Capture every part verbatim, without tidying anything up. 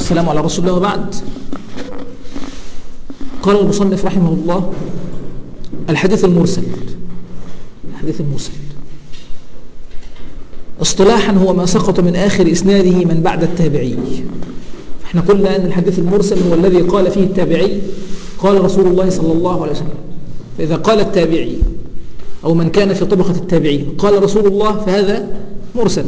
والسلام على رسول الله وبعد. قال المصنف رحمه الله: الحديث المرسل. الحديث المرسل اصطلاحا هو ما سقط من آخر إسناده من بعد التابعي. احنا قلنا أن الحديث المرسل هو الذي قال فيه التابعي قال رسول الله صلى الله عليه وسلم. فإذا قال التابعي أو من كان في طبقة التابعين قال رسول الله فهذا مرسل.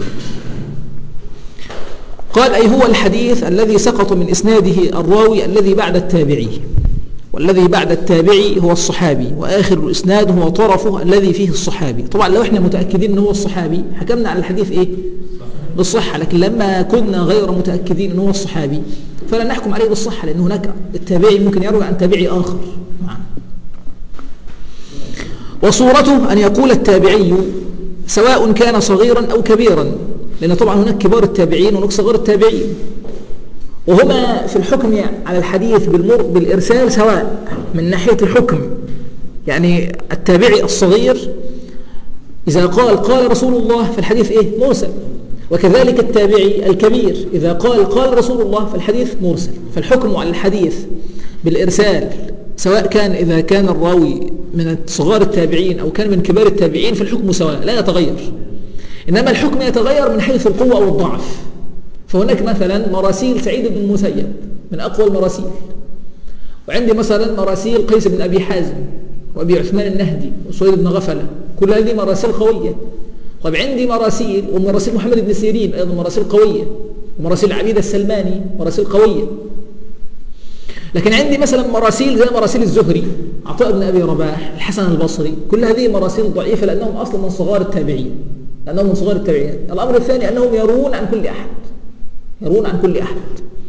قال: أي هو الحديث الذي سقط من إسناده الراوي الذي بعد التابعي، والذي بعد التابعي هو الصحابي، وآخر الإسناد هو طرفه الذي فيه الصحابي. طبعا لو احنا متأكدين أنه هو الصحابي حكمنا على الحديث إيه؟ بالصحة، لكن لما كنا غير متأكدين أنه هو الصحابي فلا نحكم عليه بالصحة، لأن هناك التابعي ممكن يروي عن تابعي آخر. وصورته أن يقول التابعي سواء كان صغيرا أو كبيرا، لأن طبعا هناك كبار التابعين وهناك صغار التابعين، وهما في الحكم على الحديث بالمر بالإرسال سواء من ناحية الحكم. يعني التابعي الصغير إذا قال قال رسول الله فالحديث إيه؟ مرسل، وكذلك التابعي الكبير إذا قال قال رسول الله فالحديث مرسل. فالحكم على الحديث بالإرسال سواء كان إذا كان الراوي من صغار التابعين أو كان من كبار التابعين فالحكم سواء لا يتغير، إنما الحكم يتغير من حيث القوة أو الضعف. فهناك مثلا مراسيل سعيد بن المسيب من أقوى المراسيل، وعندي مثلا مراسيل قيس بن أبي حازم وأبي عثمان النهدي وسويد بن غفلة، كل هذه مراسيل قوية. طيب عندي مراسيل ومراسيل محمد بن سيرين أيضا مراسيل قوية، ومراسيل عبيد السلماني مراسيل قوية. لكن عندي مثلا مراسيل زي مراسيل الزهري، عطاء بن أبي رباح، الحسن البصري، كل هذه مراسيل ضعيفة لأنهم أصلا من صغار التابعين، لأنهم من صغار التابعين. الأمر الثاني أنهم يروون عن كل أحد، يروون عن كل أحد.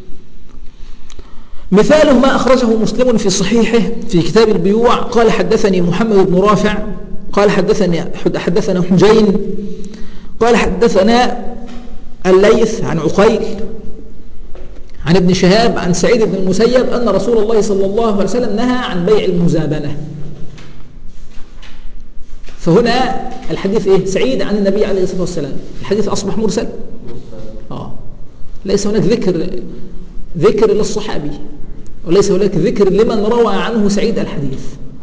مثاله ما أخرجه مسلم في صحيحه في كتاب البيوع قال: حدثني محمد بن رافع قال حدثني حدثنا حجين قال حدثنا الليث عن عقيل عن ابن شهاب عن سعيد بن المسيب أن رسول الله صلى الله عليه وسلم نهى عن بيع المزابنة. فهنا الحديث إيه؟ سعيد عن النبي عليه الصلاة والسلام، الحديث أصبح مرسل. آه. ليس هناك ذكر ذكر للصحابي، وليس هناك ذكر لمن روى عنه سعيد الحديث.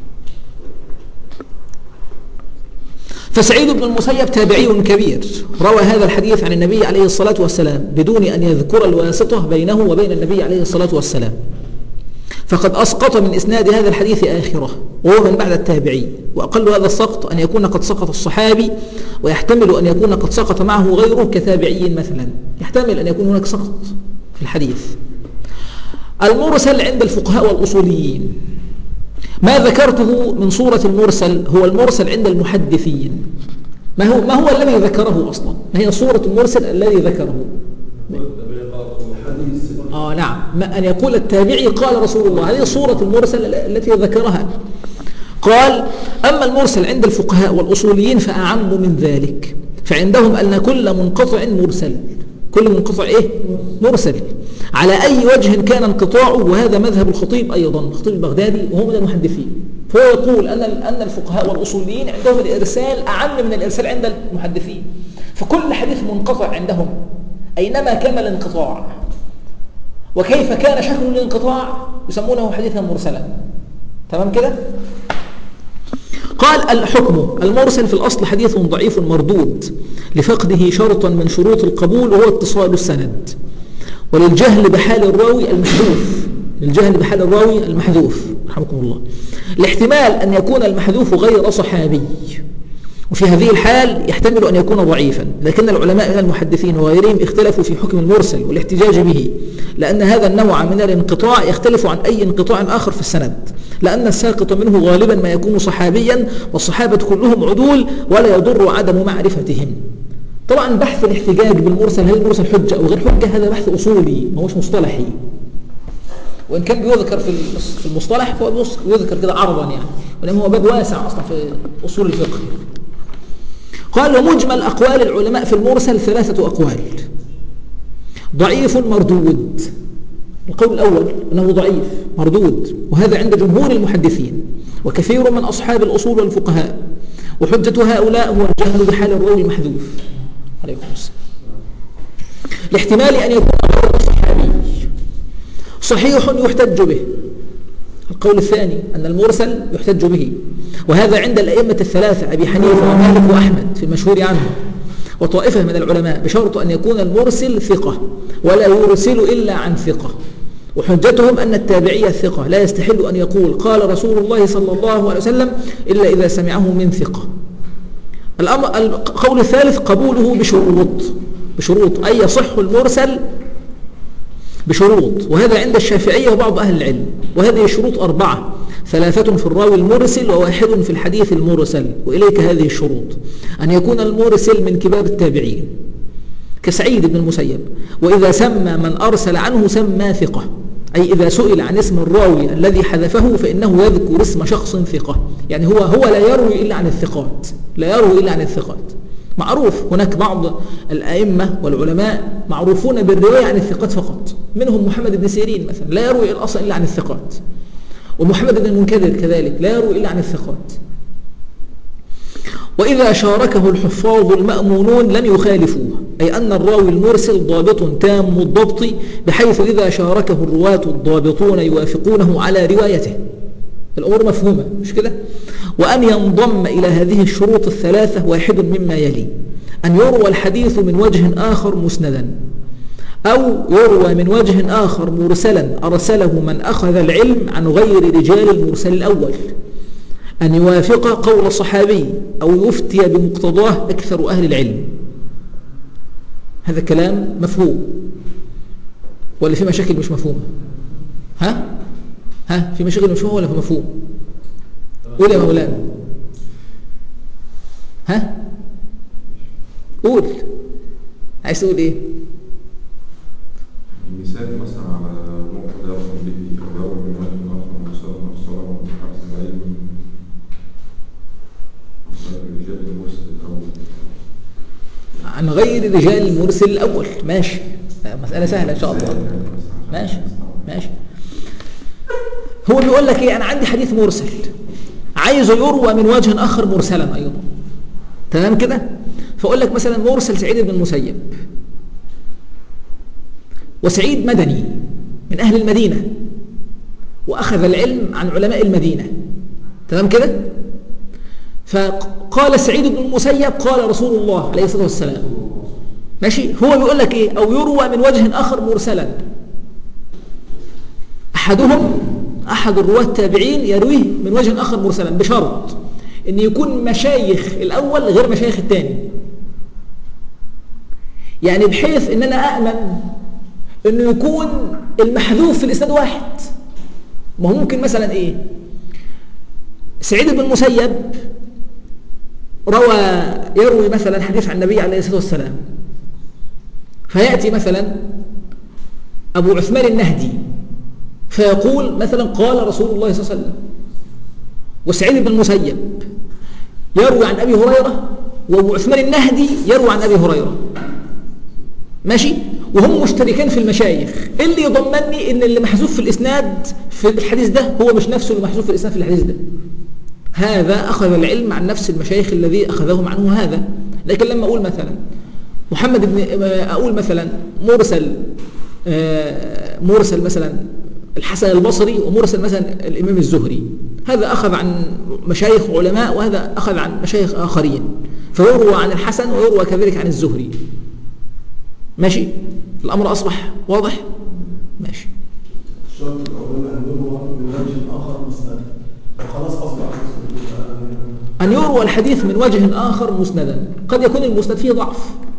فسعيد بن المسيب تابعي كبير روى هذا الحديث عن النبي عليه الصلاة والسلام بدون أن يذكر الواسطة بينه وبين النبي عليه الصلاة والسلام، فقد أسقط من إسناد هذا الحديث آخره وهو من بعد التابعي. وأقل هذا السقط أن يكون قد سقط الصحابي، ويحتمل أن يكون قد سقط معه غيره كتابعي مثلا، يحتمل أن يكون هناك سقط في الحديث. المرسل عند الفقهاء والأصوليين ما ذكرته من صورة المرسل هو المرسل عند المحدثين. ما هو ما هو الذي ذكره أصلا؟ ما هي صورة المرسل الذي ذكره؟ آه نعم، ما أن يقول التابعي قال رسول الله، هذه صورة المرسل التي ذكرها. قال: أما المرسل عند الفقهاء والأصوليين فأعم من ذلك، فعندهم أن كل منقطع مرسل، كل منقطع إيه؟ مرسل على أي وجه كان انقطاعه. وهذا مذهب الخطيب أيضا، الخطيب البغدادي وهو من المحدثين. فهو يقول أن أن الفقهاء والأصوليين عندهم الإرسال أعم من الإرسال عند المحدثين. فكل حديث منقطع عندهم أينما كان الانقطاع وكيف كان شكل الانقطاع يسمونه حديثا مرسلا. تمام كده؟ قال: الحكم المرسل في الأصل حديث ضعيف مردود لفقده شرطا من شروط القبول وهو اتصال السند، وللجهل بحال الراوي المحذوف، للجهل بحال الراوي المحذوف رحمكم الله، لاحتمال أن يكون المحذوف غير صحابي، وفي هذه الحال يحتمل أن يكون ضعيفا. لكن العلماء من المحدثين وغيرهم اختلفوا في حكم المرسل والاحتجاج به، لأن هذا النوع من الانقطاع يختلف عن أي انقطاع آخر في السند، لأن الساقط منه غالبا ما يكون صحابيا، والصحابة كلهم عدول ولا يضر عدم معرفتهم. طبعا بحث الاحتجاج بالمرسل، هل المرسل حجة أو غير حجة، هذا بحث أصولي ما هوش مصطلحي، وإن كان بيذكر في المصطلح فهو يذكر كده عرضا يعني، ولأنه هو باب واسع أصلا في أصول الفقه. قال: ومجمل أقوال العلماء في المرسل ثلاثة أقوال: ضعيف مردود. القول الأول أنه ضعيف مردود، وهذا عند جمهور المحدثين وكثير من أصحاب الأصول والفقهاء، وحجة هؤلاء هو الجهل بحال الراوي المحذوف عليكم السلام، لاحتمال أن يكون غير صحابي، صحيح يحتج به. القول الثاني أن المرسل يحتج به، وهذا عند الأئمة الثلاثة أبي حنيفة ومالك وأحمد في المشهور عنه وطائفة من العلماء، بشرط أن يكون المرسل ثقة ولا يرسل إلا عن ثقة. وحجتهم أن التابعي الثقة لا يستحل أن يقول قال رسول الله صلى الله عليه وسلم إلا إذا سمعه من ثقة. القول الثالث قبوله بشروط بشروط أي يصح المرسل بشروط، وهذا عند الشافعية وبعض أهل العلم. وهذه الشروط أربعة: ثلاثة في الراوي المرسل وواحد في الحديث المرسل. وإليك هذه الشروط: أن يكون المرسل من كبار التابعين كسعيد بن المسيب، وإذا سمى من أرسل عنه سمى ثقة، أي إذا سئل عن اسم الراوي الذي حذفه فإنه يذكر اسم شخص ثقة، يعني هو هو لا يروي إلا عن الثقات، لا يروي إلا عن الثقات. معروف هناك بعض الأئمة والعلماء معروفون بالرواية عن الثقات فقط، منهم محمد بن سيرين مثلا لا يروي الأصل إلا عن الثقات، ومحمد بن المنكدر كذلك لا يروي إلا عن الثقات. وإذا شاركه الحفاظ المأمونون لم يخالفوه، أي أن الراوي المرسل ضابط تام الضبط بحيث إذا شاركه الرواة الضابطون يوافقونه على روايته. الأمور مفهومة مش كده؟ وأن ينضم إلى هذه الشروط الثلاثة واحد مما يلي: أن يروى الحديث من وجه آخر مسندا، أو يروى من وجه آخر مرسلا أرسله من أخذ العلم عن غير رجال المرسل الأول، أن يوافق قول صحابي أو يفتي بمقتضاه أكثر أهل العلم. هذا كلام مفهوم ولا في مشاكل مش مفهومة؟ ها؟ ها في مشاكل مش مفهومة ولا في مفهوم؟ قول يا مولانا. ها؟ قول. عايز تقول ايه؟ مثال مثلا على مقتضى رقم به أو يروي من وجه آخر مرسلا أرسله من حفظ العلم رجال المرسل الأول عن غير رجال المرسل الأول. ماشي، مسألة سهلة إن شاء الله. ماشي ماشي. هو بيقول لك إيه؟ أنا عندي حديث مرسل عايزه يروى من وجه آخر مرسلا أيضا، تمام كده؟ فأقول لك مثلا مرسل سعيد بن المسيب، وسعيد مدني من أهل المدينة وأخذ العلم عن علماء المدينة، تمام كده؟ فقال سعيد بن المسيب قال رسول الله عليه الصلاة والسلام. ماشي. هو بيقول لك إيه؟ أو يروى من وجه آخر مرسلا، أحدهم أحد الرواة التابعين يرويه من وجه آخر مرسلا بشرط أن يكون مشايخ الأول غير مشايخ الثاني، يعني بحيث أن أنا أأمن أنه يكون المحذوف في الإسناد واحد. ما هو ممكن مثلا إيه؟ سعيد بن المسيب روى يروي مثلا حديث عن النبي عليه الصلاة والسلام، فيأتي مثلا أبو عثمان النهدي فيقول مثلا قال رسول الله صلى الله عليه وسلم، وسعيد بن المسيب يروي عن أبي هريرة، وأبو عثمان النهدي يروي عن أبي هريرة. ماشي. وهم مشتركين في المشايخ. اللي يضمني ان اللي محذوف في الاسناد في الحديث ده هو مش نفسه اللي محذوف في الاسناد في الحديث ده. هذا اخذ العلم عن نفس المشايخ الذي اخذهم عنه هذا. لكن لما اقول مثلا محمد بن اقول مثلا مرسل مرسل مثلا الحسن البصري، ومرسل مثلا الامام الزهري، هذا اخذ عن مشايخ علماء وهذا اخذ عن مشايخ اخرين، فيروى عن الحسن ويروى كذلك عن الزهري. ماشي. الأمر أصبح واضح؟ ماشي. الشرط الأولاني أن يروى من وجه آخر مسندا، خلاص أصبح أن يروى الحديث من وجه آخر مسندا. قد يكون المسند فيه ضعف،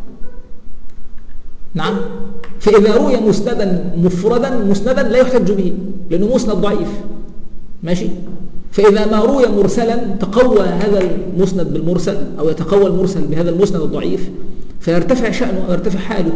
نعم، فإذا روي مسندا مفردا مسندا لا يحتج به لأنه مسند ضعيف. ماشي. فإذا ما روي مرسلا تقوى هذا المسند بالمرسل، أو يتقوى المرسل بهذا المسند الضعيف، فيرتفع شأنه أو يرتفع حاله.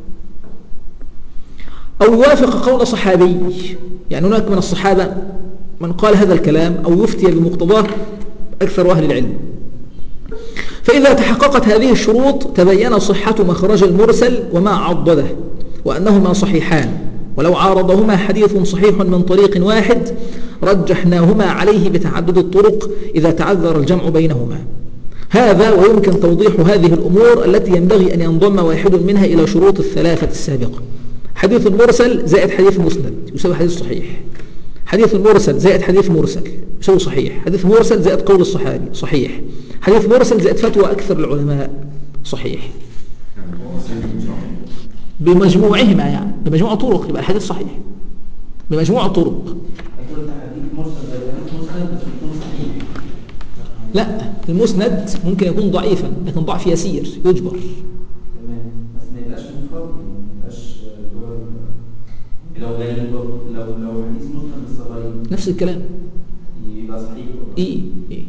أو يوافق قول صحابي، يعني هناك من الصحابة من قال هذا الكلام أو يفتي بمقتضاه أكثر أهل العلم. فإذا تحققت هذه الشروط تبين صحة مخرج المرسل وما عضده، وأنهما صحيحان، ولو عارضهما حديث صحيح من طريق واحد رجحناهما عليه بتعدد الطرق إذا تعذر الجمع بينهما. هذا ويمكن توضيح هذه الأمور التي ينبغي أن ينضم واحد منها إلى شروط الثلاثة السابقة، حديث مرسل زائد حديث مسند يساوي حديث صحيح. حديث مرسل زائد حديث مرسل يساوي صحيح. حديث مرسل زائد قول الصحابي صحيح. حديث مرسل زائد فتوى أكثر العلماء صحيح. بمجموعهما يعني بمجموع طرق يبقى الحديث صحيح بمجموع طرق. لا المسند ممكن يكون ضعيفا لكن ضعف يسير يجبر. تمام بس ما يبقاش مفرد ما يبقاش لو غريب لو لو حديث مسند بس غريب نفس الكلام يبقى صحيح. ايه ايه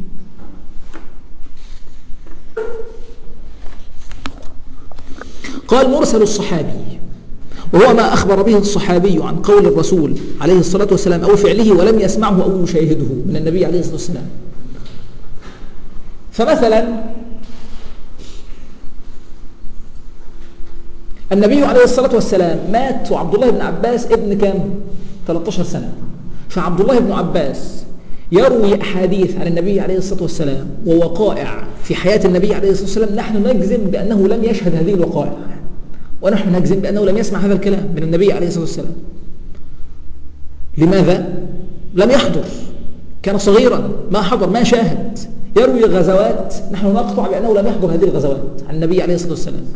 قال مرسل الصحابي وهو ما أخبر به الصحابي عن قول الرسول عليه الصلاة والسلام أو فعله ولم يسمعه أو يشاهده من النبي عليه الصلاة والسلام. فمثلا النبي عليه الصلاة والسلام مات وعبد الله بن عباس ابن كام؟ ثلاثة عشر سنة. فعبد الله بن عباس يروي أحاديث عن النبي عليه الصلاة والسلام ووقائع في حياة النبي عليه الصلاة والسلام نحن نجزم بأنه لم يشهد هذه الوقائع ونحن نجزم بأنه لم يسمع هذا الكلام من النبي عليه الصلاة والسلام. لماذا؟ لم يحضر، كان صغيرا ما حضر ما شاهد. يروي غزوات نحن نقطع بأنه لم يحضر هذه الغزوات عن النبي عليه الصلاة والسلام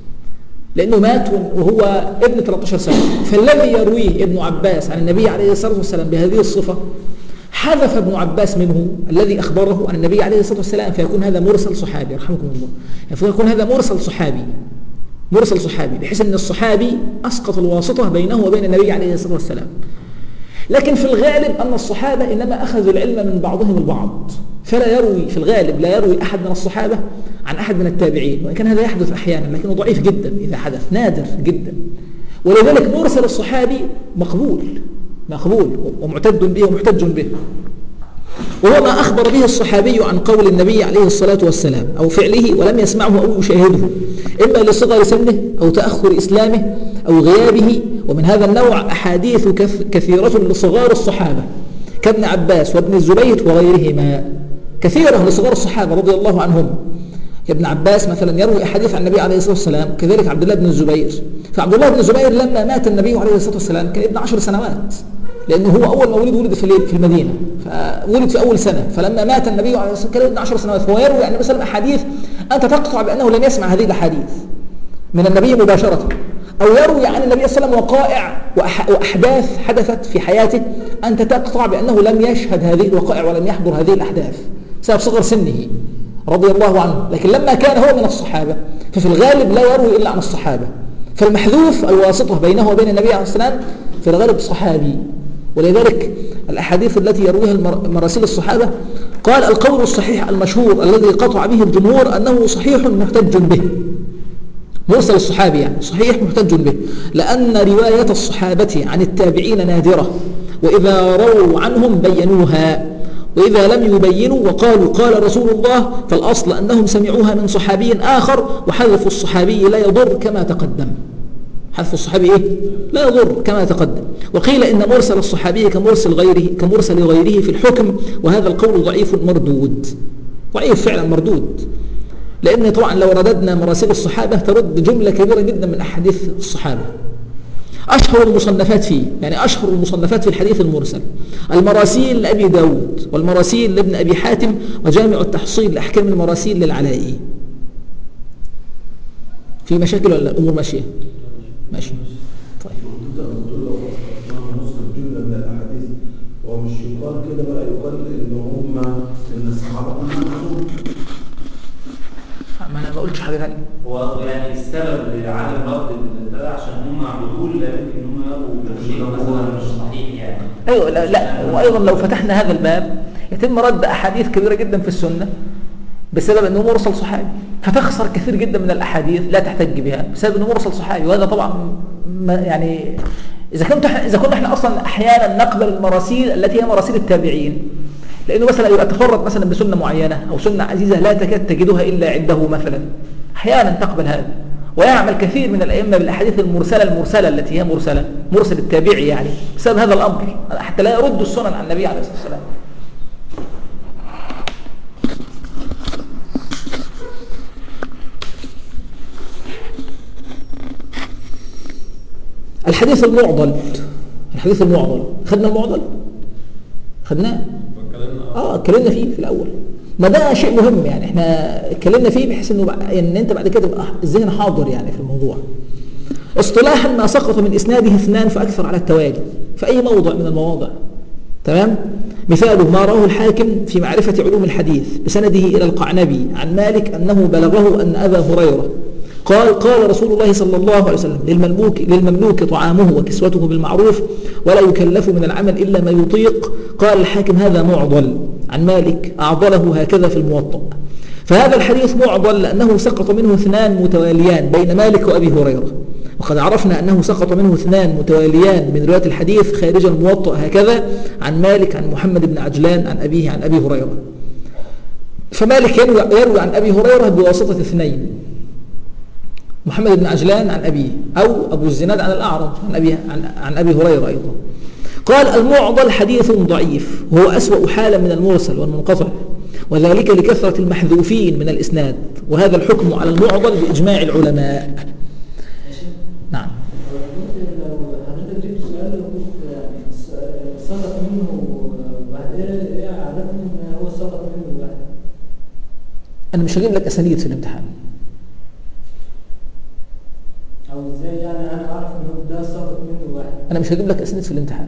لأنه مات وهو ابن ثلاثة عشر سنة. فالذي يرويه ابن عباس عن النبي عليه الصلاة والسلام بهذه الصفة حذف ابن عباس منه الذي أخبره عن النبي عليه الصلاة والسلام فيكون هذا مرسل صحابي رحمكم الله. فيكون هذا مرسل صحابي مرسل صحابي بحيث أن الصحابي أسقط الواسطة بينه وبين النبي عليه الصلاة والسلام. لكن في الغالب أن الصحابة إنما أخذوا العلم من بعضهم البعض فلا يروي في الغالب لا يروي أحد من الصحابة عن أحد من التابعين وإن كان هذا يحدث أحيانا لكنه ضعيف جدا إذا حدث نادر جدا. ولذلك مرسل الصحابي مقبول مقبول ومعتد به ومحتج به وهو ما أخبر به الصحابي عن قول النبي عليه الصلاة والسلام أو فعله ولم يسمعه أو يشاهده إما لصغر سنه أو تأخر إسلامه أو غيابه. ومن هذا النوع أحاديث كثيرة لصغار الصحابة كابن عباس وابن الزبير وغيرهما كثيرة لصغار الصحابة رضي الله عنهم. ابن عباس مثلا يروي أحاديث عن النبي عليه الصلاة والسلام كذلك عبد الله بن الزبير. فعبد الله بن الزبير لما مات النبي عليه الصلاة والسلام كان ابن عشر سنوات لأنه هو أول ما ولد ولد في المدينة فولد في أول سنة. فلما مات النبي عليه الصلاة والسلام كان ابن عشر سنوات فهو يروي عن النبي صلى الله عليه وسلم أحاديث أنت تقطع بأنه لم يسمع هذه الأحاديث من النبي مباشرة أو يروي عن النبي صلى الله عليه وسلم وقائع وأحداث حدثت في حياته أنت تقطع بأنه لم يشهد هذه الوقائع ولم يحضر هذه الأحداث بسبب صغر سنه رضي الله عنه. لكن لما كان هو من الصحابة ففي الغالب لا يروي إلا عن الصحابة فالمحذوف الواسطة بينه وبين النبي عليه الصلاة والسلام في الغالب صحابي. ولذلك الأحاديث التي يرويها مراسيل الصحابة قال القول الصحيح المشهور الذي قطع به الجمهور أنه صحيح محتج به. مرسل الصحابي يعني صحيح محتج به لأن رواية الصحابة عن التابعين نادرة وإذا رووا عنهم بينوها وإذا لم يبينوا وقالوا قال رسول الله فالأصل أنهم سمعوها من صحابي آخر وحذف الصحابي لا يضر كما تقدم. حذف الصحابي إيه؟ لا يضر كما تقدم. وقيل إن مرسل الصحابي كمرسل غيره كمرسل غيره في الحكم وهذا القول ضعيف مردود ضعيف فعلا مردود لأن طبعا لو رددنا مراسيل الصحابة ترد جملة كبيرة جدا من أحاديث الصحابة. أشهر المصنفات فيه يعني أشهر المصنفات في الحديث المرسل المراسيل لأبي داود والمراسيل لابن أبي حاتم وجامع التحصيل لأحكام المراسيل للعلائي. في مشاكل ولا الأمور ماشية؟ ماشي طيب. هو مش يقال كده بقى يقال ان هم ان الصحابه كلهم ما انا ما قلتش حاجه ثانيه. هو يعني السبب لعدم رد ده عشان هم عبدول لا يمكن ان هم يروا شيء مثلا مش صحيح يعني. ايوه لا, لا وايضا لو فتحنا هذا الباب يتم رد احاديث كبيره جدا في السنه بسبب انه مرسل صحابي فتخسر كثير جدا من الاحاديث لا تحتج بها بسبب انه مرسل صحابي. وهذا طبعا يعني اذا كنت اذا كنا احنا اصلا احيانا نقبل المراسيل التي هي مراسيل التابعين لانه مثلا يبقى تفرد مثلا بسنه معينه او سنه عزيزه لا تكاد تجدها الا عنده مثلا احيانا تقبل هذا. ويعمل كثير من الائمه بالاحاديث المرسله المرسله التي هي مرسله مرسل التابعي يعني بسبب هذا الامر حتى لا يرد السنن عن النبي عليه الصلاه والسلام. الحديث المعضل، الحديث المعضل خدنا المعضل؟ خدناه؟ اه اتكلمنا فيه في الاول. ما ده شيء مهم يعني، احنا اتكلمنا فيه بحيث انه ان انت بعد كده تبقى الذهن حاضر يعني في الموضوع. اصطلاحا ما سقط من اسناده اثنان فاكثر على التوالي في اي موضع من المواضع. تمام؟ مثاله ما رواه الحاكم في معرفة علوم الحديث بسنده إلى القعنبي عن مالك أنه بلغه أن أبا هريرة قال قال رسول الله صلى الله عليه وسلم للمملوك, للمملوك طعامه وكسوته بالمعروف ولا يكلف من العمل إلا ما يطيق. قال الحاكم هذا معضل عن مالك أعضله هكذا في الموطأ. فهذا الحديث معضل لأنه سقط منه اثنان متواليان بين مالك وأبي هريرة، وقد عرفنا أنه سقط منه اثنان متواليان من رواية الحديث خارج الموطأ هكذا عن مالك عن محمد بن عجلان عن أبيه عن أبي هريرة. فمالك يروي عن أبي هريرة بواسطة اثنين، محمد بن عجلان عن أبيه أو أبو الزناد عن الأعرج عن أبي, عن, عن أبي هريرة أيضا. قال المعضل حديث ضعيف وهو أسوأ حالا من المرسل والمنقطع، وذلك لكثرة المحذوفين من الإسناد، وهذا الحكم على المعضل بإجماع العلماء. نعم. لو حضرتك جبت سؤال وقلت سقط منه بعد ايه عرفنا ان هو سقط منه واحد. انا مش هجيب لك اسانيد في الامتحان. او ازاي يعني انا اعرف ان ده سقط منه واحد؟ انا مش هجيب لك اسانيد في الامتحان.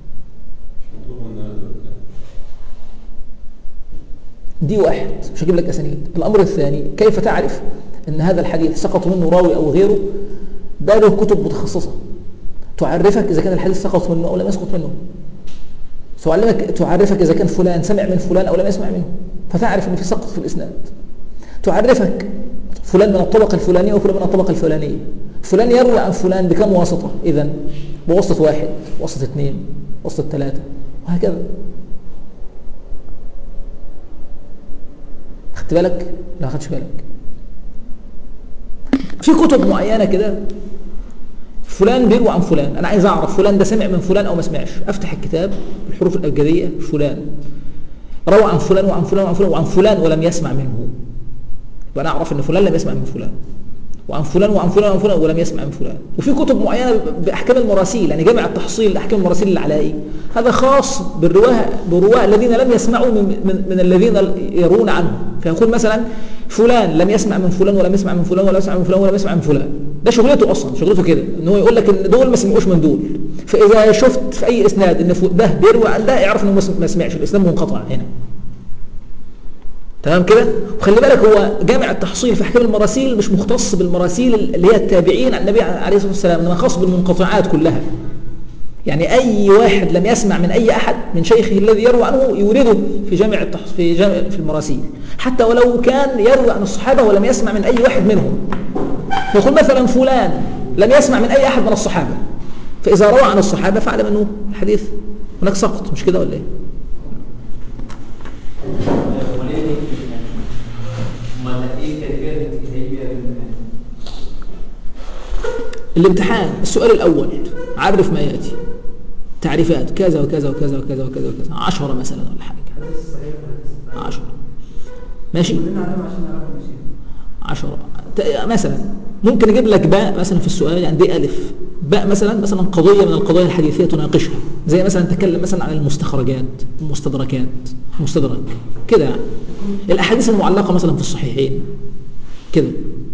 دي واحد مش هجيب لك اسانيد. الامر الثاني كيف تعرف ان هذا الحديث سقط منه راوي او غيره؟ ده له كتب متخصصة تعرفك إذا كان الحديث سقط منه أو لم يسقط منه، تعلمك تعرفك إذا كان فلان سمع من فلان أو لم يسمع منه، فتعرف أن في سقط في الإسناد. تعرفك فلان من الطبقة الفلانية وفلان من الطبقة الفلانية، فلان يروي عن فلان بكم واسطة؟ إذن بواسطة واحد، واسطة اثنين، واسطة ثلاثة، وهكذا. خدت بالك؟ لا خدش بالك. في كتب معينة كده فلان بيروي عن فلان، أنا عايز أعرف فلان ده سمع من فلان أو ما سمعش، أفتح الكتاب بالحروف الأبجدية فلان روى عن فلان وعن فلان وعن فلان وعن فلان ولم يسمع منه، وأنا أعرف أن فلان لم يسمع من فلان، وعن فلان وعن فلان وعن فلان ولم يسمع من فلان. وفي كتب معينة بأحكام المراسيل، يعني جامع التحصيل لأحكام المراسيل العلائي، هذا خاص بالرواه بالرواه الذين لم يسمعوا من, من, من الذين يرون عنه، فيقول مثلا فلان لم يسمع من فلان ولم يسمع من فلان ولم يسمع من فلان ولم يسمع من فلان. ده شغلته أصلا، شغلته كده إن هو يقول لك إن دول ما سمعوش من دول. فإذا شفت في أي إسناد إن ده بيروي عن ده اعرف إنه ما سمعش، الإسناد منقطع هنا. تمام كده؟ وخلي بالك هو جامع التحصيل في احكام المراسيل مش مختص بالمراسيل اللي هي التابعين عن النبي عليه الصلاه والسلام، انما خاص بالمنقطعات كلها. يعني اي واحد لم يسمع من اي احد من شيخه الذي يروي عنه يورده في جامع التحصيل في جامع في المراسيل، حتى ولو كان يروي عن الصحابه ولم يسمع من اي واحد منهم. يقول مثلا فلان لم يسمع من اي احد من الصحابه، فاذا روى عن الصحابه فاعلم انه الحديث هناك سقط، مش كده ولا ايه؟ الامتحان السؤال الأول عرف ما يأتي، تعريفات كذا وكذا وكذا وكذا وكذا وكذا، عشرة مثلا ولا حاجة، عشرة ماشي، عشرة مثلا. ممكن أجيب لك باء مثلا في السؤال، يعني دي ألف باء مثلا مثلا قضية من القضايا الحديثية تناقشها، زي مثلا تكلم مثلا عن المستخرجات، المستدركات، مستدرك كده، يعني الأحاديث المعلقة مثلا في الصحيحين كده،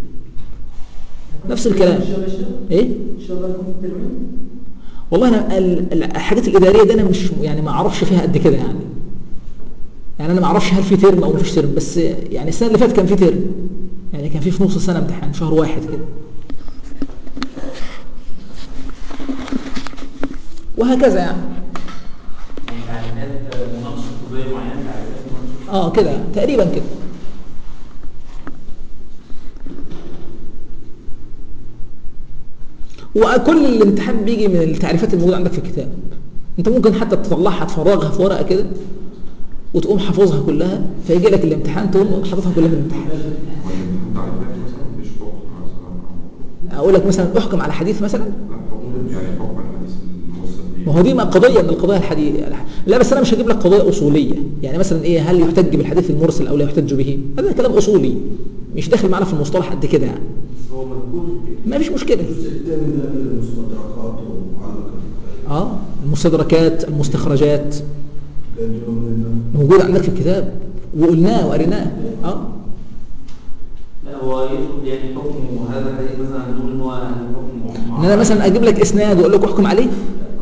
نفس الكلام. ايه ان شاء الله يكون في الترميم. والله انا الحاجات الاداريه دي انا مش يعني ما اعرفش فيها قد كده، يعني يعني انا ما اعرفش هل في ترم او مفيش ترم، بس يعني السنه اللي فاتت كان في ترم، يعني كان في في نص السنه امتحان شهر واحد كده، وهكذا يعني. اه كده تقريبا كده. وكل الامتحان بيجي من التعريفات الموجودة عندك في الكتاب، انت ممكن حتى تطلعها تفرغها في ورقة كده وتقوم حافظها كلها، فيجي لك الامتحان تقوم حافظها كلها في الامتحان. اقول لك مثلا احكم على حديث مثلا، ما هو دي ما قضية من القضايا الحديث. لا بس انا مش هجيب لك قضايا اصولية، يعني مثلا ايه هل يحتج بالحديث المرسل او لا يحتج به، هذا كلام اصولي مش داخل معنا في المصطلح قد كده، يعني ما فيش مشكلة. الجزء الثاني ده من المستدركات اه المستدركات المستخرجات ده الجمله موجود عندك في الكتاب وقلناه وقريناه. اه لا هو يطلب يعني حكم وهذا الحديث مثلا نقول ان هو حكم ان انا مثلا اجيب لك اسناد واقول لك احكم عليه،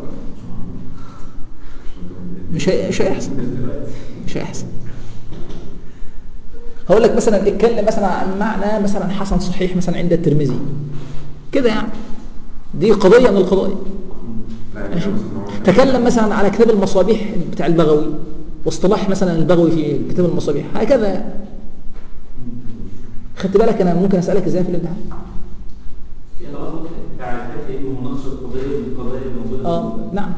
مش هي... مش هيحصل مش هيحصل. هقول لك مثلا اتكلم مثلا عن معنى مثلا حسن صحيح مثلا عند الترمذي كده يعني، دي قضيه من القضايا. ماشي. تكلم مثلا على كتاب المصابيح بتاع البغوي واصطلاح مثلا البغوي في كتاب المصابيح هكذا. خدت بالك انا ممكن اسالك ازاي في الامتحان؟ يعني قصدك تعريفات انه مناقشه قضيه من القضايا الموجوده اه نعم.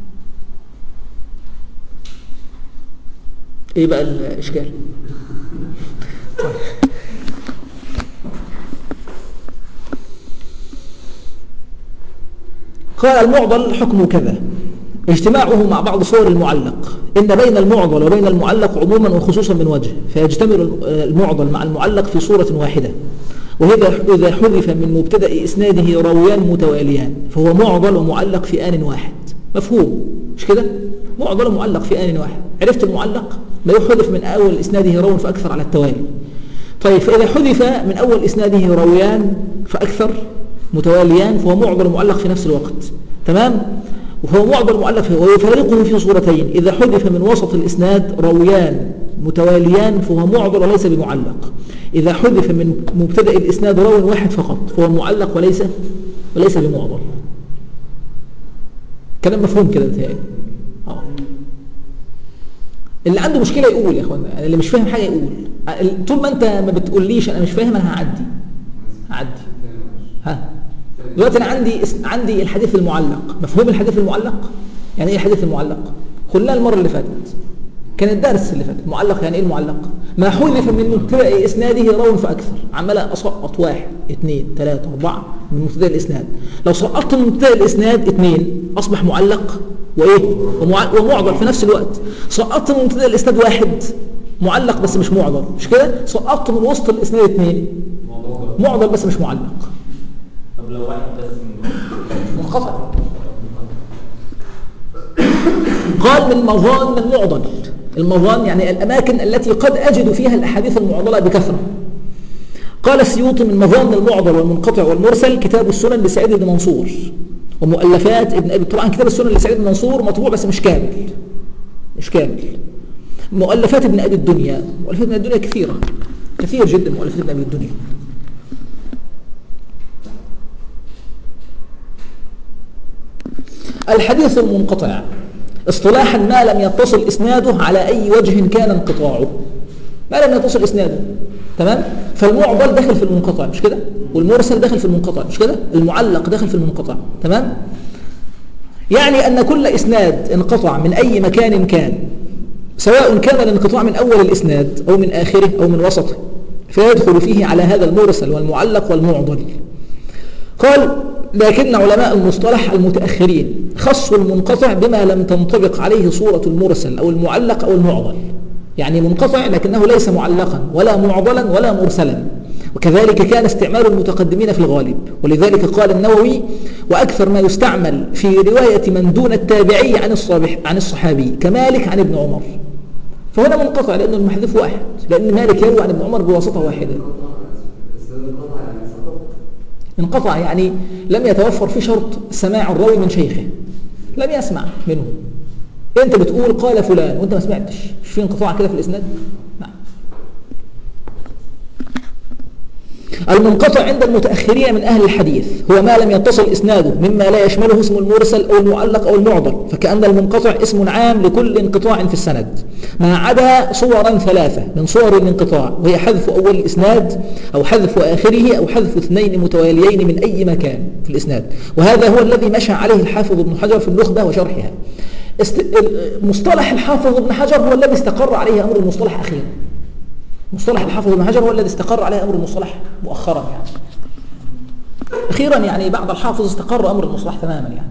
ايه بقى الاشكال؟ قال المعضل حكم كذا اجتماعه مع بعض صور المعلق، إن بين المعضل وبين المعلق عموما وخصوصا من وجه، فيجتمع المعضل مع المعلق في صورة واحدة، وإذا إذا حذف من مبتدأ إسناده راويان متواليان فهو معضل ومعلق في آن واحد. مفهوم مش كده؟ معضل ومعلق في آن واحد. عرفت المعلق؟ لا يحذف من أول إسناده راو فأكثر على التوالي. طيب فإذا حذف من أول إسناده راويان فأكثر متواليان فهو معضل ومعلق في نفس الوقت. تمام؟ وهو معضل مؤلف ويفارقه في صورتين، إذا حذف من وسط الإسناد راويان متواليان فهو معضل وليس بمعلق، إذا حذف من مبتدأ الإسناد راو واحد فقط فهو معلق وليس وليس بمعضل. كلام مفهوم كده بتهيألي؟ اه اللي عنده مشكلة يقول يا اخوانا، اللي مش فاهم حاجة يقول. طول ما انت ما بتقوليش انا مش فاهم انا هعدي هعدي ها. دلوقتي انا عندي عندي الحديث المعلق. مفهوم الحديث المعلق؟ يعني ايه الحديث المعلق؟ قلنا المره اللي فاتت كان الدرس اللي فات معلق يعني ايه المعلق؟ ما حذف من مبتدأ اسناده راو فاكثر. عمال اسقط واحد اثنين ثلاثه اربعه من مبتدأ الاسناد، لو سقطت من مبتدأ الاسناد اثنين اصبح معلق وايه ومعضل في نفس الوقت. سقطت من مبتدأ الاسناد واحد معلق بس مش معضل، مش كده؟ سقطت من وسط الاسناد اثنين معضل بس مش معلق. طب لو واحد بس منقطع. قال من مظان المعضل. المظان يعني الأماكن التي قد أجد فيها الأحاديث المعضلة بكثرة. قال السيوطي من مظان المعضل والمنقطع والمرسل كتاب السنن لسعيد بن منصور ومؤلفات ابن أبي. طبعا كتاب السنن لسعيد بن منصور مطبوع بس مش كامل مش كامل. مؤلفات ابن أبي الدنيا، مؤلفات ابن أبي الدنيا كثيرة كثير جدا مؤلفات ابن أبي الدنيا. الحديث المنقطع اصطلاحا ما لم يتصل إسناده على أي وجه كان انقطاعه، ما لم يتصل إسناده. تمام؟ فالمعضل داخل في المنقطع مش كده؟ والمرسل داخل في المنقطع مش كده؟ المعلق داخل في المنقطع. تمام؟ يعني أن كل إسناد انقطع من أي مكان كان، سواء كان الانقطاع من أول الإسناد أو من آخره أو من وسطه، فيدخل فيه على هذا المرسل والمعلق والمعضل. قال لكن علماء المصطلح المتأخرين خصوا المنقطع بما لم تنطبق عليه صورة المرسل أو المعلق أو المعضل. يعني منقطع لكنه ليس معلقا ولا معضلا ولا مرسلا، وكذلك كان استعمال المتقدمين في الغالب. ولذلك قال النووي وأكثر ما يستعمل في رواية من دون التابعي عن الصابح عن الصحابي كمالك عن ابن عمر. فهنا منقطع لأنه المحذوف واحد، لأن مالك يروي عن ابن عمر بواسطة واحدة. انقطع يعني لم يتوفر في شرط سماع الراوي من شيخه، لم يسمع منه. انت بتقول قال فلان وانت ما سمعتش، مش في انقطاع كده في الاسناد؟ نعم. المنقطع عند المتأخرين من أهل الحديث هو ما لم يتصل إسناده مما لا يشمله اسم المرسل أو المعلق أو المعضل، فكأن المنقطع اسم عام لكل انقطاع في السند، ما عدا صورا ثلاثة من صور الانقطاع، وهي حذف أول الإسناد أو حذف آخره أو حذف اثنين متواليين من أي مكان في الإسناد. وهذا هو الذي مشى عليه الحافظ ابن حجر في النخبة وشرحها. است... مصطلح الحافظ ابن حجر هو الذي استقر عليه أمر المصطلح أخيرا. مصطلح الحافظ ابن حجر هو الذي استقر عليه أمر المصطلح مؤخرا يعني أخيرا، يعني بعد الحافظ استقر أمر المصطلح تماما يعني.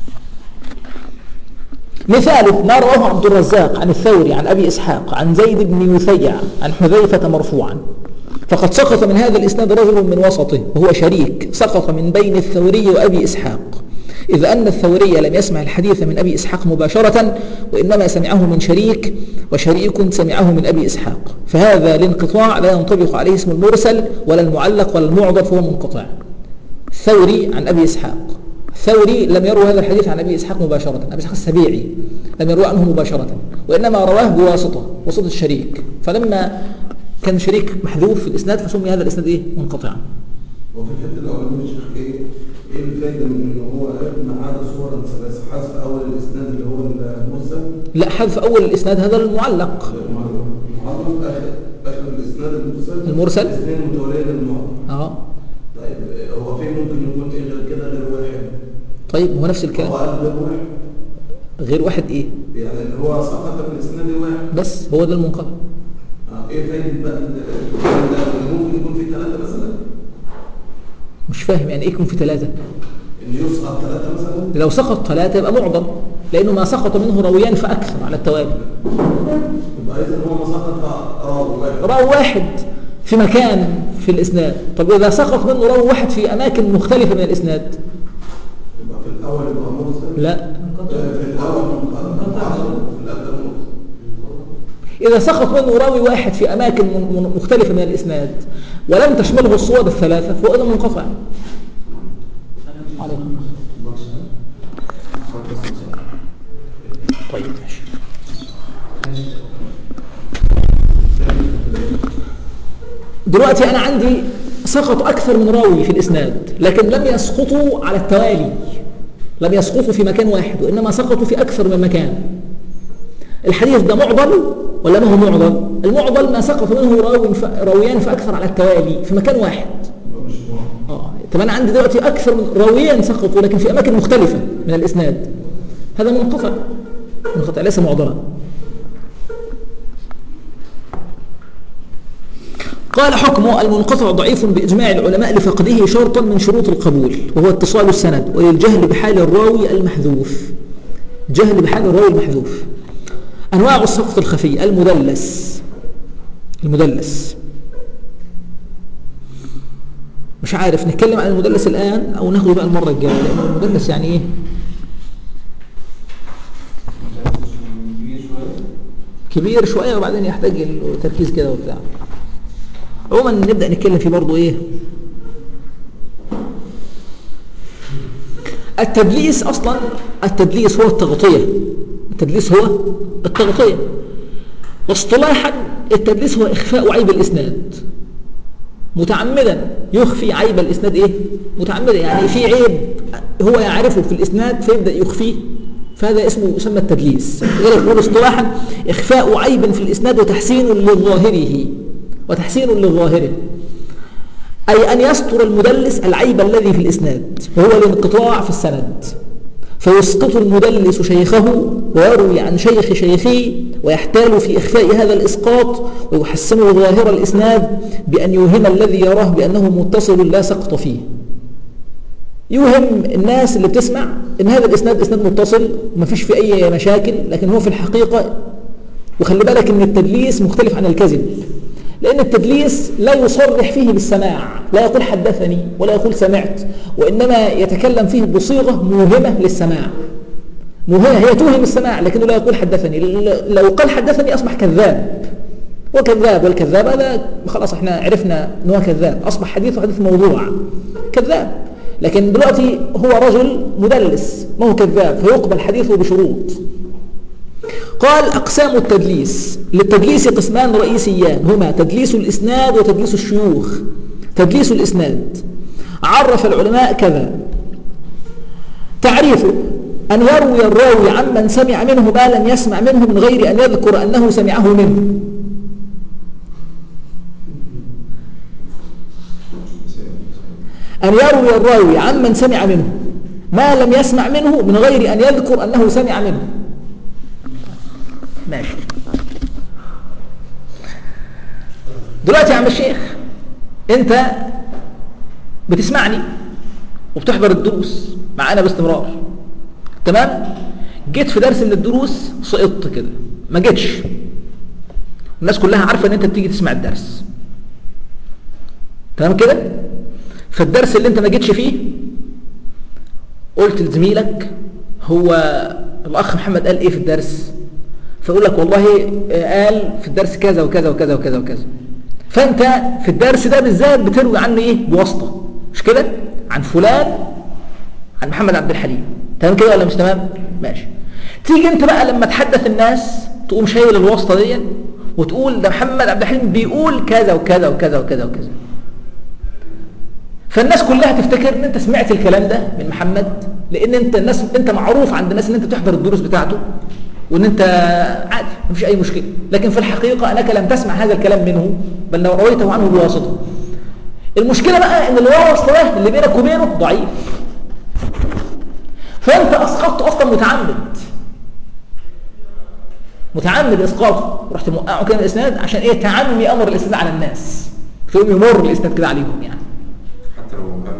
مثاله ما رواه عبد الرزاق عن الثوري عن أبي إسحاق عن زيد بن يثيع عن حذيفة مرفوعا، فقد سقط من هذا الإسناد رجل من وسطه وهو شريك، سقط من بين الثوري وأبي إسحاق، إذ أن الثوري لم يسمع الحديث من أبي إسحاق مباشرة، وإنما سمعه من شريك، وشريك سمعه من أبي إسحاق، فهذا الانقطاع لا ينطبق عليه اسم المرسل ولا المعلق ولا المعضل، فهو منقطع. الثوري عن أبي إسحاق، الثوري لم يروى هذا الحديث عن أبي إسحاق مباشرة، أبي إسحاق السبيعي لم يروى عنه مباشرة، وإنما رواه بواسطة، واسطة الشريك، فلما كان شريك محذوف في الإسناد فسمي هذا الإسناد إيه؟ منقطعا. وفي الحته الاولانيه يا شيخ ايه ايه الفايده من ان هو ما عدا صوره ثلاث حذف اول الاسناد اللي هو المرسل؟ لا، حذف أول الإسناد هذا المعلق. معلق اخر اخر الاسناد المرسل المرسل الاثنين متواليين للمعلق. اه طيب هو فين ممكن يكون ايه غير كده غير واحد؟ طيب هو نفس الكلام. هو قال غير واحد. غير واحد ايه؟ يعني اللي هو سقط من الاسناد الواحد بس هو ده المنقطع. اه ايه فايده بقى اللي ممكن يكون في ثلاثه مثلا؟ مش فاهم يعني ايه يكون في ثلاثة؟ ان يسقط ثلاثه مثلا؟ لو سقط ثلاثة يبقى معضل، لأنه ما سقط منه راويان فأكثر على التوالي. يبقى اذا هو ما سقط راوي واحد. راوي واحد في مكان في الإسناد. طب إذا سقط منه راوي واحد في أماكن مختلفة من الإسناد؟ يبقى في الأول يبقى مرسل؟ لا، في الأول منقطع في الأول مرسل. إذا سقط منه راوي واحد في أماكن مختلفة من الإسناد ولم تشمله الصور الثلاثة فهو إذا منقطع. عليكم. طيب ماشي. دلوقتي أنا عندي سقط أكثر من راوي في الإسناد، لكن لم يسقطوا على التوالي، لم يسقطوا في مكان واحد، وإنما سقطوا في أكثر من مكان. الحديث ده معضل ولا ما هو معضل؟ المعضل ما سقط منه راوي ف... راويان فأكثر على التوالي في مكان واحد. آه. طب أنا عندي دلوقتي أكثر من راويان سقطوا لكن في أماكن مختلفة من الإسناد، هذا منقطع، منقطع ليس معضلا. قال حكمه المنقطع ضعيف بإجماع العلماء لفقده شرطا من شروط القبول، وهو اتصال السند، وللجهل بحال الراوي المحذوف. جهل بحال الراوي المحذوف. أنواع السقط الخفي: المدلس. المدلس مش عارف نتكلم عن المدلس الآن أو ناخده بقى المرة الجاية، لأن المدلس يعني إيه؟ كبير شوية وبعدين يحتاج تركيز كده وبتاع. عموما نبدأ نتكلم فيه برضو إيه؟ التدليس أصلا، التدليس هو التغطية. التدليس هو التغطية، واصطلاحا التدليس هو إخفاء عيب الإسناد متعمدا، يخفي عيب الإسناد إيه؟ متعمدا، يعني في عيب هو يعرفه في الإسناد فيبدأ يخفيه، فهذا اسمه يسمى التدليس. غير اصطلاحا إخفاء عيب في الإسناد وتحسين لظاهره وتحسين لظاهره، أي أن يستر المدلس العيب الذي في الإسناد وهو الانقطاع في السند، فيسقط المدلس شيخه ويروي عن شيخ شيخه ويحتال في إخفاء هذا الإسقاط ويحسن ظاهر الإسناد بأن يوهم الذي يراه بأنه متصل لا سقط فيه. يوهم الناس اللي بتسمع إن هذا الإسناد إسناد متصل وما فيش فيه أي مشاكل، لكن هو في الحقيقة، وخلي بالك إن التدليس مختلف عن الكذب، لأن التدليس لا يصرح فيه بالسماع، لا يقول حدثني ولا يقول سمعت، وإنما يتكلم فيه بصيغة موهمة للسماع. موهمة هي توهم السماع لكنه لا يقول حدثني. لو قال حدثني أصبح كذاب، وكذاب والكذاب هذا خلاص احنا عرفنا أنه كذاب، أصبح حديث وحديث موضوع كذاب. لكن دلوقتي هو رجل مدلس ما هو كذاب، فيقبل حديثه بشروط. قال أقسام التدليس: للتدليس قسمان رئيسيان هما تدليس الإسناد وتدليس الشيوخ. تدليس الإسناد عرف العلماء كذا: تعريفه أن يروي الراوي عمن سمع منه ما لم يسمع منه من غير أن يذكر أنه سمعه منه. أن يروي الراوي عمن سمع منه ما لم يسمع منه من غير أن يذكر أنه سمع منه. ماشي. دلوقتي يا عم الشيخ انت بتسمعني وبتحضر الدروس معانا باستمرار، تمام؟ جيت في درس من الدروس سقطت كده، ما جيتش، الناس كلها عارفه ان انت بتيجي تسمع الدرس، تمام كده؟ فالدرس اللي انت ما جيتش فيه قلت لزميلك هو الأخ محمد قال إيه في الدرس، فأقول لك والله قال في الدرس كذا وكذا وكذا وكذا وكذا، فأنت في الدرس ده بالذات بتروي عنه إيه بواسطة، مش كده؟ عن فلان عن محمد عبد الحليم، تمام كده ولا مش تمام؟ ماشي. تيجي أنت بقى لما تحدث الناس تقوم شايل الواسطة دي وتقول ده محمد عبد الحليم بيقول كذا وكذا وكذا وكذا وكذا، فالناس كلها تفتكر ان انت سمعت الكلام ده من محمد، لان انت الناس انت معروف عند الناس ان انت بتحضر الدروس بتاعته وان انت عادي مفيش اي مشكله، لكن في الحقيقه انك لم تسمع هذا الكلام منه بل لو رويته عنه بواسطه. المشكله بقى ان الواسطه ده اللي بينك وبينه ضعيف، فانت اسقطته اصلا متعمد متعمد اسقاطه، رحت موقعه كده الاسناد عشان ايه؟ تعمي امر الاسناد على الناس، فيقوم يمر الاسناد كده عليهم يعني. حتى لو كان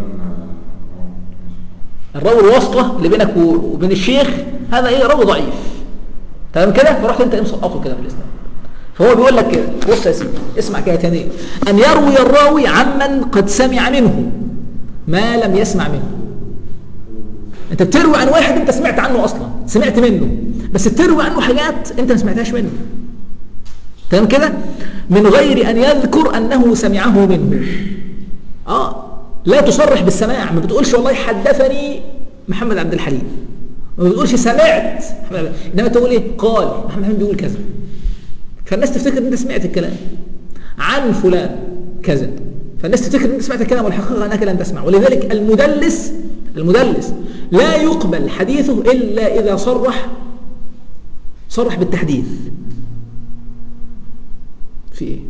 الراوي الواسطه اللي بينك وبين الشيخ هذا ايه؟ راوي ضعيف، تمام كده؟ فرحت انت مسقطه كده في الاسناد. فهو بيقول لك كده، بص يا سيدي اسمع كده تاني، ان يروي الراوي عمن قد سمع منه ما لم يسمع منه. انت بتروي عن واحد انت سمعت عنه اصلا، سمعت منه، بس بتروي عنه حاجات انت ما سمعتهاش منه، تمام كده؟ من غير ان يذكر انه سمعه منه. اه لا تصرح بالسماع، ما بتقولش والله حدثني محمد عبد الحليم، ما بتقولش سمعت، انما تقول ايه؟ قال محمد الحليم بيقول كذا، فالناس تفتكر ان انت سمعت الكلام عن فلان كذا، فالناس تفتكر ان انت سمعت الكلام والحقيقه انك لم تسمع. ولذلك المدلس المدلس لا يقبل حديثه الا اذا صرح صرح بالتحديث. في ايه؟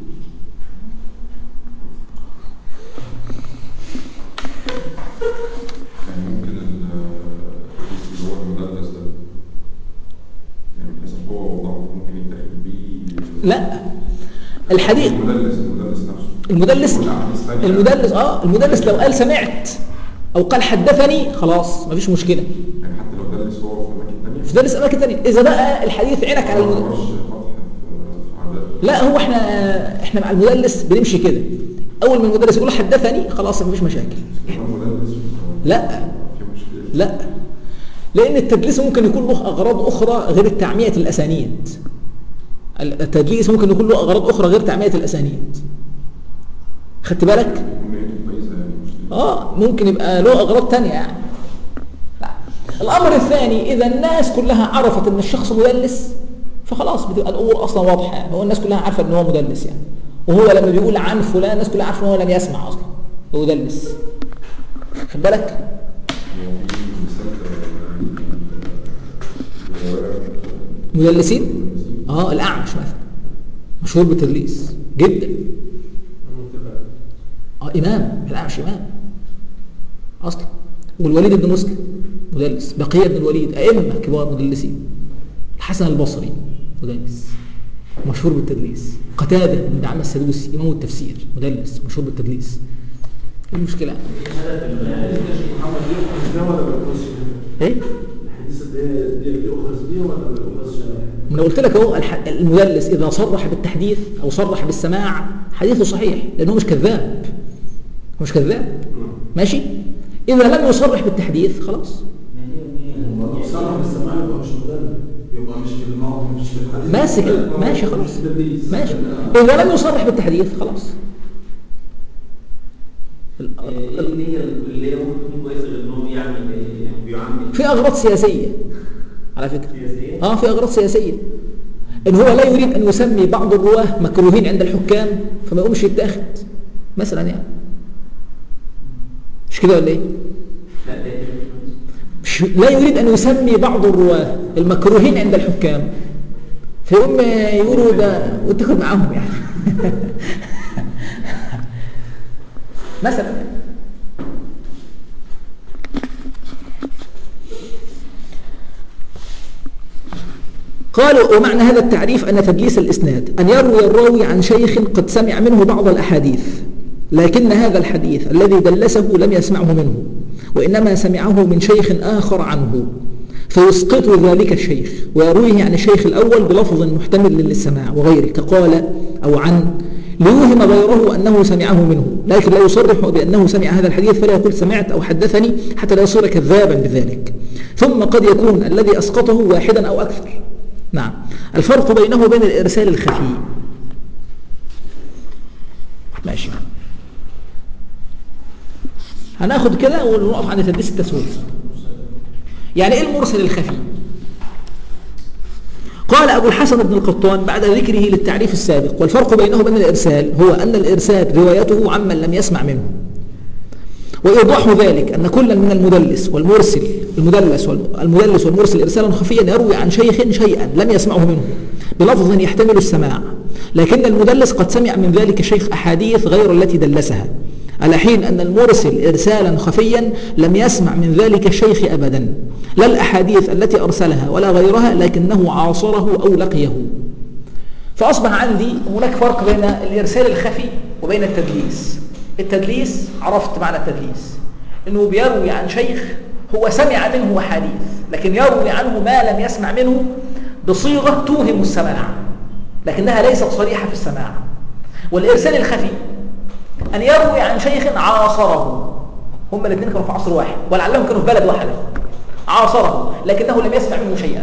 يعني ممكن الحديث اللي هو المدلس ده يعني بحيث القوة والضعف ممكن يتاخد بيه. لا الحديث المدلس المدلس نفسه المدلس المدلس اه المدلس لو قال سمعت او قال حدثني خلاص مفيش مشكله، يعني حتى لو دلس هو في اماكن ثانيه في دلس اماكن ثانيه. اذا بقى الحديث عينك على المدلس، لا هو احنا احنا مع المدلس بنمشي كده، اول ما المدرس يقول حدثني خلاص مفيش مشاكل. لا لا لان التدليس ممكن يكون له اغراض اخرى غير تعميه الاسانيد. التدليس ممكن يكون له اغراض اخرى غير تعميه الاسانيد، خدت بالك؟ اه ممكن يبقى له اغراض ثانيه يعني. الامر الثاني اذا الناس كلها عرفت ان الشخص مدلس فخلاص بتبقى الامور اصلا واضحه، هو الناس كلها عارفه ان هو مدلس يعني، وهو لما بيقول عن فلان الناس كلها عارفه ان هو لم يسمع اصلا، هو مدلس، خد بالك؟ مدلسين اه الاعمش مثلا مشهور بالتدليس جدا، اه امام الاعمش امام اصلا، والوليد بن مسلم مدلس، بقية بن الوليد ائمه كبار مدلسين، الحسن البصري مدلس مشهور بالتدليس، قتادة بن دعامة السدوسي امام التفسير مدلس مشهور بالتدليس. ايه المشكله؟ محمد يؤخذ بيه ولا ما يؤخذش بيه؟ ايه الحديث ده دي يؤخذ بيه ولا ما يؤخذش بيه؟ ما انا قلت لك اهو المدلس اذا صرح بالتحديث او صرح بالسماع حديثه صحيح لانه مش كذاب، مش كذاب ماشي. اذا لم يصرح بالتحديث خلاص لو صرح بالسماع يبقى مش مدلس، يبقى مش في الماضي مش في الحديث ماشي كده ماشي خلاص ماشي. اذا لم يصرح بالتحديث خلاص. ايه اللي هي اللي هي ممكن تكون كويسه غير انهم يعني بيعمل في اغراض سياسيه على فكره، سياسيه اه في اغراض سياسيه، ان هو لا يريد ان يسمي بعض الرواه مكروهين عند الحكام فما يقومش يتاخد مثلا يعني، مش كده ولا ايه؟ لا ده مش لا يريد ان يسمي بعض الرواه المكروهين عند الحكام فيقوم يقولوا ده واتخذ معاهم يعني مثلا. قالوا ومعنى هذا التعريف أن تدليس الإسناد أن يروي الراوي عن شيخ قد سمع منه بعض الأحاديث لكن هذا الحديث الذي دلسه لم يسمعه منه وإنما سمعه من شيخ آخر عنه فيسقط ذلك الشيخ ويرويه عن الشيخ الأول بلفظ محتمل للسماع وغيره كقال أو عن ليوهم غيره أنه سمعه منه، لكن لا يصرح بأنه سمع هذا الحديث، فلا يقول سمعت أو حدثني حتى لا يصير كذابا بذلك. ثم قد يكون الذي أسقطه واحدا أو أكثر. نعم. الفرق بينه وبين الإرسال الخفي. ماشي، هناخد كده ونقف عند تدليس التسوية. يعني إيه المرسل الخفي؟ قال أبو الحسن بن القطان بعد ذكره للتعريف السابق: والفرق بينه وبين الإرسال هو أن الإرسال روايته عمن لم يسمع منه، وإيضاح ذلك أن كل من المدلس والمرسل المدلس والمدلس والمرسل إرسالا خفيا يروي عن شيخ شيئا لم يسمعه منه بلفظ يحتمل السماع، لكن المدلس قد سمع من ذلك الشيخ أحاديث غير التي دلسها، على حين أن المرسل إرسالا خفيا لم يسمع من ذلك الشيخ أبدا، لا الأحاديث التي أرسلها ولا غيرها، لكنه عاصره أو لقيه. فأصبح عندي هناك فرق بين الإرسال الخفي وبين التدليس. التدليس عرفت معنى التدليس، أنه بيروي عن شيخ هو سمع منه حديث، لكن يروي عنه ما لم يسمع منه بصيغة توهم السماع، لكنها ليست صريحة في السماع. والإرسال الخفي أن يروي عن شيخ عاصره، هم الاثنين كانوا في عصر واحد ولعلهم كانوا في بلد واحدة، عاصره لكنه لم يسمع منه شيئا.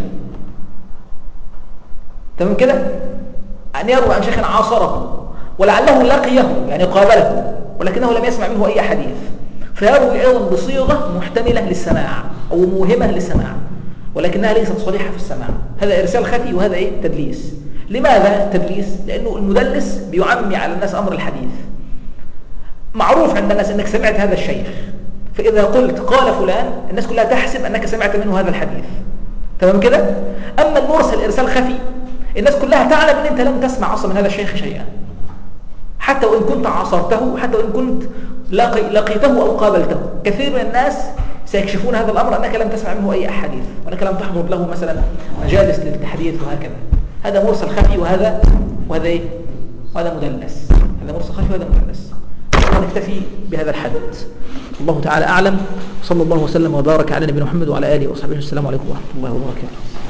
تمام كده؟ أن يروي عن شيخ عاصره ولعله لقيه يعني قابله ولكنه لم يسمع منه أي حديث، فيروي أيضا بصيغة محتملة للسماع أو موهمة للسماع ولكنها ليست صريحة في السماع. هذا إرسال خفي وهذا إيه؟ تدليس. لماذا تدليس؟ لأنه المدلس بيعمي على الناس أمر الحديث. معروف عند الناس أنك سمعت هذا الشيخ، فإذا قلت قال فلان الناس كلها تحسب أنك سمعت منه هذا الحديث. تمام كده؟ أما المرسل إرسال خفي الناس كلها تعلم أن أنت لم تسمع أصلا من هذا الشيخ شيئا، حتى وإن كنت عاصرته، حتى وإن كنت لقي لقيته أو قابلته. كثير من الناس سيكشفون هذا الأمر أنك لم تسمع منه أي أحاديث، وأنك لم تحضر له مثلا مجالس للتحديث وهكذا. هذا مرسل خفي وهذا وهذا إيه؟ وهذا مدلس. هذا مرسل خفي وهذا مدلس. ونكتفي بهذا الحد. الله تعالى أعلم. صلى الله وسلم وبارك على نبينا محمد وعلى آله وصحبه. السلام عليكم ورحمة الله وبركاته.